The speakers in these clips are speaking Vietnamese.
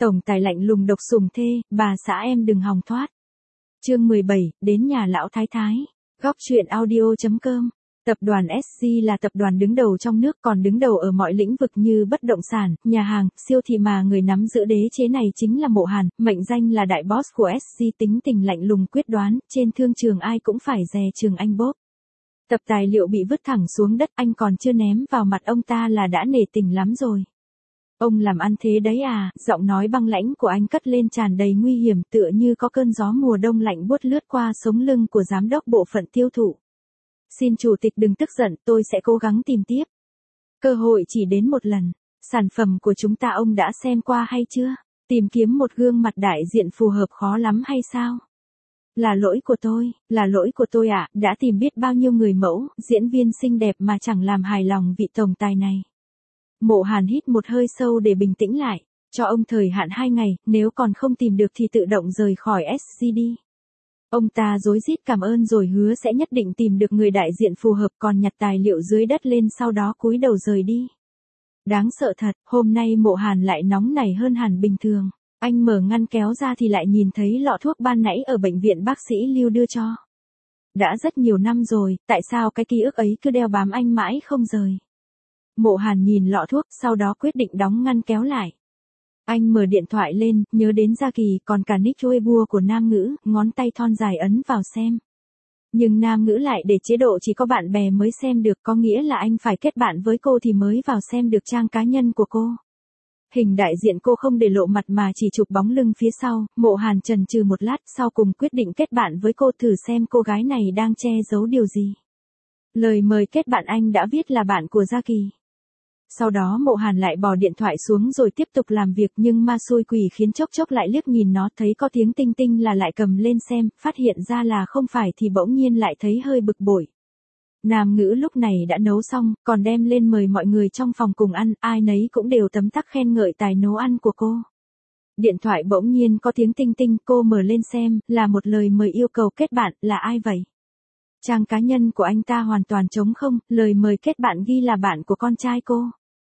Tổng tài lạnh lùng độc sủng thê, bà xã em đừng hòng thoát. Chương 17, đến nhà lão thái thái. Góc truyện audio.com. Tập đoàn SG là tập đoàn đứng đầu trong nước, còn đứng đầu ở mọi lĩnh vực như bất động sản, nhà hàng, siêu thị, mà người nắm giữ đế chế này chính là Mộ Hàn, mệnh danh là đại boss của SG, tính tình lạnh lùng quyết đoán, trên thương trường ai cũng phải dè chừng anh bóp. Tập tài liệu bị vứt thẳng xuống đất, anh còn chưa ném vào mặt ông ta là đã nể tình lắm rồi. Ông làm ăn thế đấy à? Giọng nói băng lãnh của anh cất lên tràn đầy nguy hiểm, tựa như có cơn gió mùa đông lạnh buốt lướt qua sống lưng của giám đốc bộ phận tiêu thụ. Xin chủ tịch đừng tức giận, tôi sẽ cố gắng tìm tiếp. Cơ hội chỉ đến một lần. Sản phẩm của chúng ta ông đã xem qua hay chưa? Tìm kiếm một gương mặt đại diện phù hợp khó lắm hay sao? Là lỗi của tôi ạ, đã tìm biết bao nhiêu người mẫu, diễn viên xinh đẹp mà chẳng làm hài lòng vị tổng tài này. Mộ Hàn hít một hơi sâu để bình tĩnh lại, cho ông thời hạn 2 ngày, nếu còn không tìm được thì tự động rời khỏi SG đi. Ông ta rối rít cảm ơn rồi hứa sẽ nhất định tìm được người đại diện phù hợp, còn nhặt tài liệu dưới đất lên sau đó cúi đầu rời đi. Đáng sợ thật, hôm nay Mộ Hàn lại nóng nảy hơn hẳn bình thường. Anh mở ngăn kéo ra thì lại nhìn thấy lọ thuốc ban nãy ở bệnh viện bác sĩ Lưu đưa cho. Đã rất nhiều năm rồi, tại sao cái ký ức ấy cứ đeo bám anh mãi không rời? Mộ Hàn nhìn lọ thuốc, sau đó quyết định đóng ngăn kéo lại. Anh mở điện thoại lên, nhớ đến Gia Kỳ, còn cả nick Weibo của Nam Ngữ, ngón tay thon dài ấn vào xem. Nhưng Nam Ngữ lại để chế độ chỉ có bạn bè mới xem được, có nghĩa là anh phải kết bạn với cô thì mới vào xem được trang cá nhân của cô. Hình đại diện cô không để lộ mặt mà chỉ chụp bóng lưng phía sau, Mộ Hàn chần chừ một lát sau cùng quyết định kết bạn với cô thử xem cô gái này đang che giấu điều gì. Lời mời kết bạn anh đã viết là bạn của Gia Kỳ. Sau đó Mộ Hàn lại bỏ điện thoại xuống rồi tiếp tục làm việc, nhưng ma xui quỷ khiến chốc chốc lại liếc nhìn nó, thấy có tiếng tinh tinh là lại cầm lên xem, phát hiện ra là không phải thì bỗng nhiên lại thấy hơi bực bội. Nam Ngữ lúc này đã nấu xong, còn đem lên mời mọi người trong phòng cùng ăn, ai nấy cũng đều tấm tắc khen ngợi tài nấu ăn của cô. Điện thoại bỗng nhiên có tiếng tinh tinh, cô mở lên xem, là một lời mời yêu cầu kết bạn, là ai vậy? Trang cá nhân của anh ta hoàn toàn trống không, lời mời kết bạn ghi là bạn của con trai cô.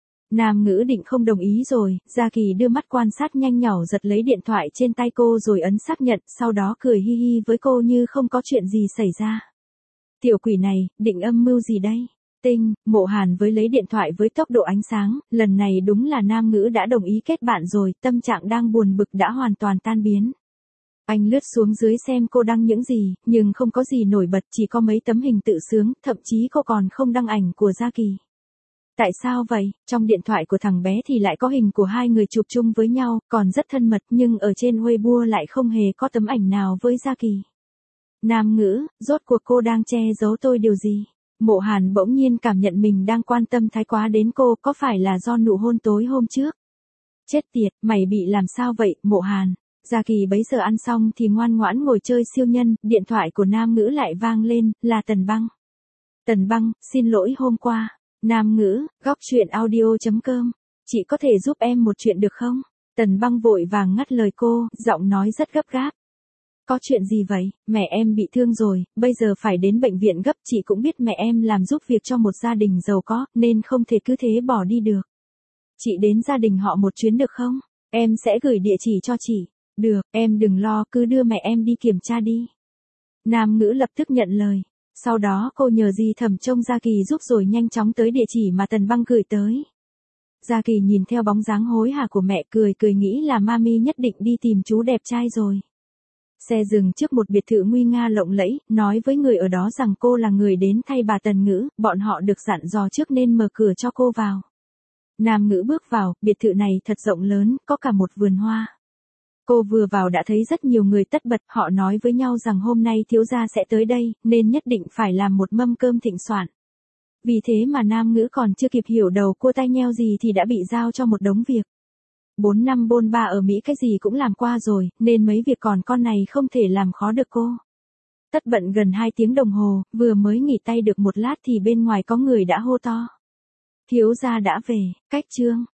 Nam Ngữ định không đồng ý rồi, Gia Kỳ đưa mắt quan sát nhanh nhỏ giật lấy điện thoại trên tay cô rồi ấn xác nhận, sau đó cười hi hi với cô như không có chuyện gì xảy ra. Tiểu quỷ này, định âm mưu gì đây? Tinh, Mộ Hàn với lấy điện thoại với tốc độ ánh sáng, lần này đúng là Nam Ngữ đã đồng ý kết bạn rồi, tâm trạng đang buồn bực đã hoàn toàn tan biến. Anh lướt xuống dưới xem cô đăng những gì, nhưng không có gì nổi bật, chỉ có mấy tấm hình tự sướng, thậm chí cô còn không đăng ảnh của Gia Kỳ. Tại sao vậy? Trong điện thoại của thằng bé thì lại có hình của hai người chụp chung với nhau, còn rất thân mật, nhưng ở trên Weibo lại không hề có tấm ảnh nào với Gia Kỳ. Nam Ngữ, rốt cuộc cô đang che giấu tôi điều gì? Mộ Hàn bỗng nhiên cảm nhận mình đang quan tâm thái quá đến cô, có phải là do nụ hôn tối hôm trước? Chết tiệt, mày bị làm sao vậy, Mộ Hàn? Gia Kỳ bấy giờ ăn xong thì ngoan ngoãn ngồi chơi siêu nhân, điện thoại của Nam Ngữ lại vang lên, là Tần Băng. Tần Băng, xin lỗi hôm qua. Nam Ngữ, góc truyện audio.com. Chị có thể giúp em một chuyện được không? Tần Băng vội vàng ngắt lời cô, giọng nói rất gấp gáp. Có chuyện gì vậy? Mẹ em bị thương rồi, bây giờ phải đến bệnh viện gấp, chị cũng biết mẹ em làm giúp việc cho một gia đình giàu có, nên không thể cứ thế bỏ đi được. Chị đến gia đình họ một chuyến được không? Em sẽ gửi địa chỉ cho chị. Được, em đừng lo, cứ đưa mẹ em đi kiểm tra đi. Nam Ngữ lập tức nhận lời. Sau đó cô nhờ dì Thẩm trông Gia Kỳ giúp rồi nhanh chóng tới địa chỉ mà Tần Băng gửi tới. Gia Kỳ nhìn theo bóng dáng hối hả của mẹ cười nghĩ là mami nhất định đi tìm chú đẹp trai rồi. Xe dừng trước một biệt thự nguy nga lộng lẫy, nói với người ở đó rằng cô là người đến thay bà Tần Ngữ, bọn họ được dặn dò trước nên mở cửa cho cô vào. Nam Ngữ bước vào, biệt thự này thật rộng lớn, có cả một vườn hoa. Cô vừa vào đã thấy rất nhiều người tất bật, họ nói với nhau rằng hôm nay thiếu gia sẽ tới đây, nên nhất định phải làm một mâm cơm thịnh soạn. Vì thế mà Nam Ngữ còn chưa kịp hiểu đầu cua tai nheo gì thì đã bị giao cho một đống việc. 4 năm bôn ba ở Mỹ cái gì cũng làm qua rồi, nên mấy việc còn con này không thể làm khó được cô. Tất bận gần 2 tiếng đồng hồ, vừa mới nghỉ tay được một lát thì bên ngoài có người đã hô to. Thiếu gia đã về, cách trương.